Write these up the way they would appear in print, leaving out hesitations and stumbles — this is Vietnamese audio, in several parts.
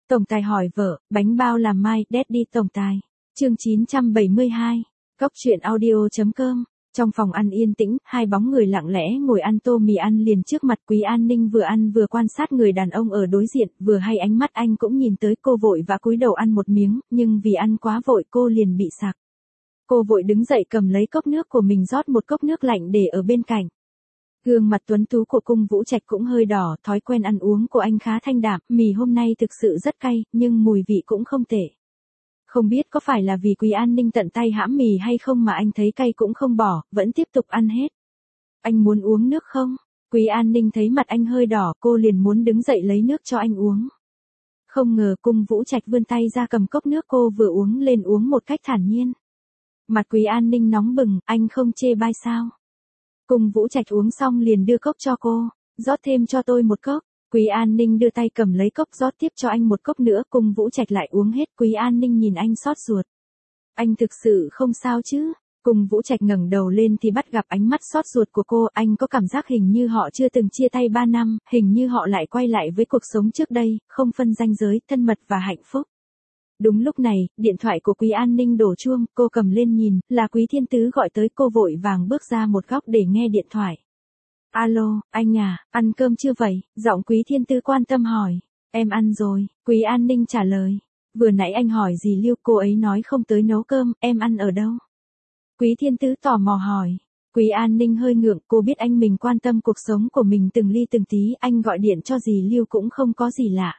Tổng tài hỏi vợ, bánh bao làm mai, Daddy tổng tài. Chương 972. Cốc truyện audio.com. Trong phòng ăn yên tĩnh, hai bóng người lặng lẽ ngồi ăn tô mì ăn liền trước mặt. Quý An Ninh vừa ăn vừa quan sát người đàn ông ở đối diện, vừa hay ánh mắt anh cũng nhìn tới cô vội và cúi đầu ăn một miếng, nhưng vì ăn quá vội cô liền bị sặc. Cô vội đứng dậy cầm lấy cốc nước của mình rót một cốc nước lạnh để ở bên cạnh. Gương mặt tuấn tú của Cung Vũ Trạch cũng hơi đỏ, thói quen ăn uống của anh khá thanh đạm, mì hôm nay thực sự rất cay, nhưng mùi vị cũng không tệ. Không biết có phải là vì Quý An Ninh tận tay hãm mì hay không mà anh thấy cay cũng không bỏ, vẫn tiếp tục ăn hết. Anh muốn uống nước không? Quý An Ninh thấy mặt anh hơi đỏ, cô liền muốn đứng dậy lấy nước cho anh uống. Không ngờ Cung Vũ Trạch vươn tay ra cầm cốc nước cô vừa uống lên uống một cách thản nhiên. Mặt Quý An Ninh nóng bừng, anh không chê bai sao? Cung Vũ Trạch uống xong liền đưa cốc cho cô, rót thêm cho tôi một cốc. Quý An Ninh đưa tay cầm lấy cốc rót tiếp cho anh một cốc nữa, Cung Vũ Trạch lại uống hết. Quý An Ninh nhìn anh xót ruột. Anh thực sự không sao chứ? Cung Vũ Trạch ngẩng đầu lên thì bắt gặp ánh mắt xót ruột của cô, anh có cảm giác hình như họ chưa từng chia tay 3 năm, hình như họ lại quay lại với cuộc sống trước đây, không phân ranh giới, thân mật và hạnh phúc. Đúng lúc này, điện thoại của Quý An Ninh đổ chuông, cô cầm lên nhìn, là Quý Thiên Tứ gọi tới, cô vội vàng bước ra một góc để nghe điện thoại. Alo, anh à, ăn cơm chưa vậy? Giọng Quý Thiên Tứ quan tâm hỏi. Em ăn rồi, Quý An Ninh trả lời. Vừa nãy anh hỏi gì Lưu, cô ấy nói không tới nấu cơm, em ăn ở đâu? Quý Thiên Tứ tò mò hỏi. Quý An Ninh hơi ngượng, cô biết anh mình quan tâm cuộc sống của mình từng ly từng tí, anh gọi điện cho dì Lưu cũng không có gì lạ.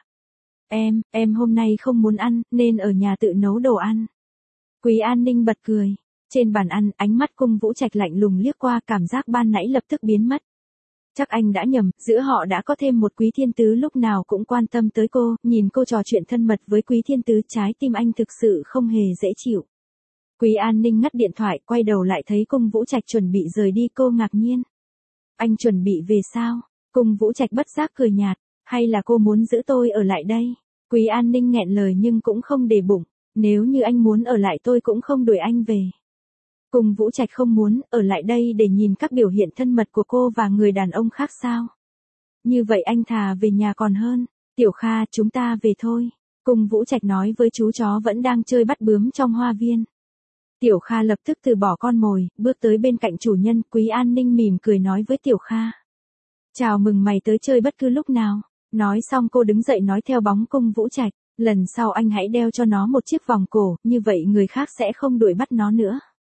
Em hôm nay không muốn ăn, nên ở nhà tự nấu đồ ăn. Quý An Ninh bật cười. Trên bàn ăn, ánh mắt Cung Vũ Trạch lạnh lùng liếc qua, cảm giác ban nãy lập tức biến mất. Chắc anh đã nhầm, giữa họ đã có thêm một Quý Thiên Tứ lúc nào cũng quan tâm tới cô, nhìn cô trò chuyện thân mật với Quý Thiên Tứ, trái tim anh thực sự không hề dễ chịu. Quý An Ninh ngắt điện thoại, quay đầu lại thấy Cung Vũ Trạch chuẩn bị rời đi, cô ngạc nhiên. Anh chuẩn bị về sao? Cung Vũ Trạch bất giác cười nhạt, hay là cô muốn giữ tôi ở lại đây? Quý An Ninh nghẹn lời nhưng cũng không để bụng, nếu như anh muốn ở lại tôi cũng không đuổi anh về. Cung Vũ Trạch không muốn ở lại đây để nhìn các biểu hiện thân mật của cô và người đàn ông khác sao? Như vậy anh thà về nhà còn hơn. Tiểu Kha, chúng ta về thôi. Cung Vũ Trạch nói với chú chó vẫn đang chơi bắt bướm trong hoa viên. Tiểu Kha lập tức từ bỏ con mồi, bước tới bên cạnh chủ nhân. Quý An Ninh mỉm cười nói với Tiểu Kha. Chào mừng mày tới chơi bất cứ lúc nào. Nói xong cô đứng dậy nói theo bóng Cung Vũ Trạch. Lần sau anh hãy đeo cho nó một chiếc vòng cổ, như vậy người khác sẽ không đuổi bắt nó nữa.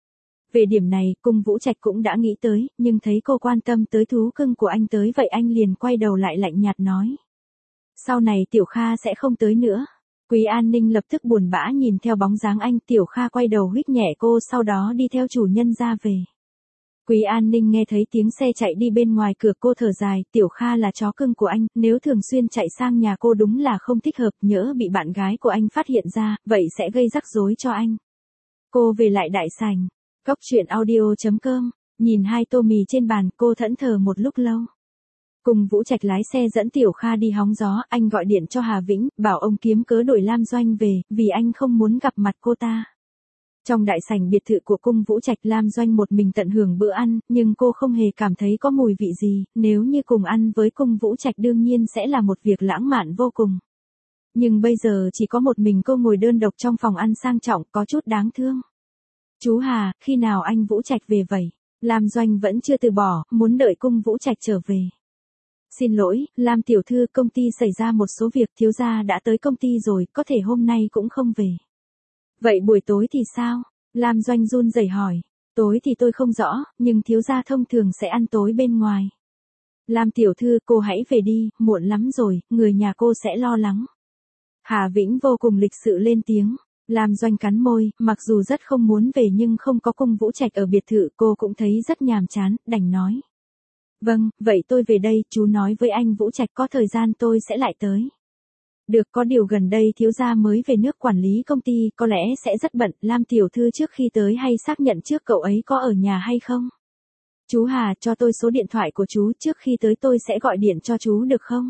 Về điểm này, Cung Vũ Trạch cũng đã nghĩ tới, nhưng thấy cô quan tâm tới thú cưng của anh tới vậy anh liền quay đầu lại lạnh nhạt nói. Sau này Tiểu Kha sẽ không tới nữa. Quý An Ninh lập tức buồn bã nhìn theo bóng dáng anh, Tiểu Kha quay đầu huýt nhẹ cô sau đó đi theo chủ nhân ra về. Quý An Ninh nghe thấy tiếng xe chạy đi bên ngoài cửa, cô thở dài, Tiểu Kha là chó cưng của anh, nếu thường xuyên chạy sang nhà cô đúng là không thích hợp, nhỡ bị bạn gái của anh phát hiện ra, vậy sẽ gây rắc rối cho anh. Cô về lại đại sảnh. Cốc truyện audio.com, nhìn hai tô mì trên bàn, cô thẫn thờ một lúc lâu. Cung Vũ Trạch lái xe dẫn Tiểu Kha đi hóng gió, anh gọi điện cho Hà Vĩnh, bảo ông kiếm cớ đuổi Lam Doanh về, vì anh không muốn gặp mặt cô ta. Trong đại sảnh biệt thự của Cung Vũ Trạch, Lam Doanh một mình tận hưởng bữa ăn, nhưng cô không hề cảm thấy có mùi vị gì, nếu như cùng ăn với Cung Vũ Trạch đương nhiên sẽ là một việc lãng mạn vô cùng. Nhưng bây giờ chỉ có một mình cô ngồi đơn độc trong phòng ăn sang trọng, có chút đáng thương. Chú Hà, khi nào anh Vũ Trạch về vậy? Lam Doanh vẫn chưa từ bỏ, muốn đợi Cung Vũ Trạch trở về. Xin lỗi, Lam tiểu thư, công ty xảy ra một số việc, thiếu gia đã tới công ty rồi, có thể hôm nay cũng không về. Vậy buổi tối thì sao? Lam Doanh run rẩy hỏi. Tối thì tôi không rõ, nhưng thiếu gia thông thường sẽ ăn tối bên ngoài. Lam tiểu thư, cô hãy về đi, muộn lắm rồi, người nhà cô sẽ lo lắng. Hà Vĩnh vô cùng lịch sự lên tiếng. Lam Doanh cắn môi, mặc dù rất không muốn về nhưng không có Cung Vũ Trạch ở biệt thự cô cũng thấy rất nhàm chán, đành nói. Vâng, vậy tôi về đây, chú nói với anh Vũ Trạch có thời gian tôi sẽ lại tới. Được, có điều gần đây thiếu gia mới về nước quản lý công ty, có lẽ sẽ rất bận, Lam tiểu thư trước khi tới hay xác nhận trước cậu ấy có ở nhà hay không? Chú Hà, cho tôi số điện thoại của chú, trước khi tới tôi sẽ gọi điện cho chú được không?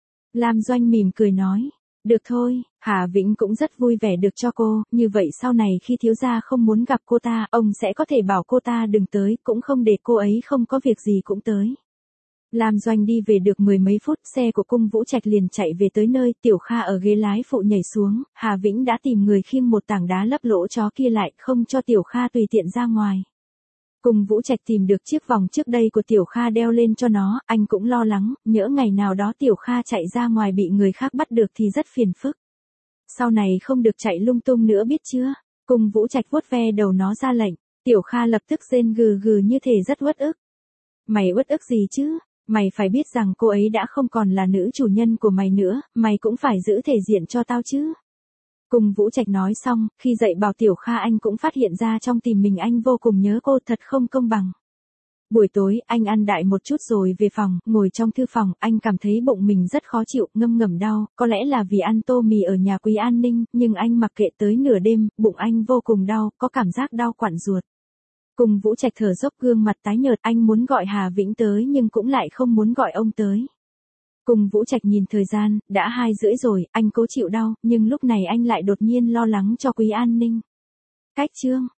Lam Doanh mỉm cười nói. Được thôi, Hà Vĩnh cũng rất vui vẻ được cho cô, như vậy sau này khi thiếu gia không muốn gặp cô ta, ông sẽ có thể bảo cô ta đừng tới, cũng không để cô ấy không có việc gì cũng tới. Lam Doanh đi về được mười mấy phút, xe của Cung Vũ Trạch liền chạy về tới nơi, Tiểu Kha ở ghế lái phụ nhảy xuống, Hà Vĩnh đã tìm người khiêng một tảng đá lấp lỗ chó kia lại, không cho Tiểu Kha tùy tiện ra ngoài. Cung Vũ Trạch tìm được chiếc vòng trước đây của Tiểu Kha đeo lên cho nó, anh cũng lo lắng, nhỡ ngày nào đó Tiểu Kha chạy ra ngoài bị người khác bắt được thì rất phiền phức. Sau này không được chạy lung tung nữa biết chưa? Cung Vũ Trạch vuốt ve đầu nó ra lệnh, Tiểu Kha lập tức rên gừ gừ như thể rất uất ức. Mày uất ức gì chứ? Mày phải biết rằng cô ấy đã không còn là nữ chủ nhân của mày nữa, mày cũng phải giữ thể diện cho tao chứ. Cung Vũ Trạch nói xong, khi dạy bảo Tiểu Kha anh cũng phát hiện ra trong tim mình anh vô cùng nhớ cô, thật không công bằng. Buổi tối, anh ăn đại một chút rồi về phòng, ngồi trong thư phòng, anh cảm thấy bụng mình rất khó chịu, ngâm ngầm đau, có lẽ là vì ăn tô mì ở nhà Quý An Ninh, nhưng anh mặc kệ tới nửa đêm, bụng anh vô cùng đau, có cảm giác đau quặn ruột. Cung Vũ Trạch thở dốc, gương mặt tái nhợt, anh muốn gọi Hà Vĩnh tới nhưng cũng lại không muốn gọi ông tới. Cung Vũ Trạch nhìn thời gian, đã 2:30 rồi, anh cố chịu đau, nhưng lúc này anh lại đột nhiên lo lắng cho Quý An Ninh. Cách chương